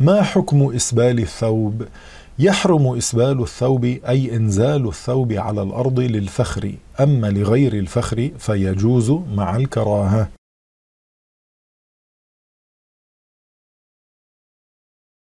ما حكم إسبال الثوب؟ يحرم إسبال الثوب أي إنزال الثوب على الأرض للفخر، أما لغير الفخر فيجوز مع الكراهة.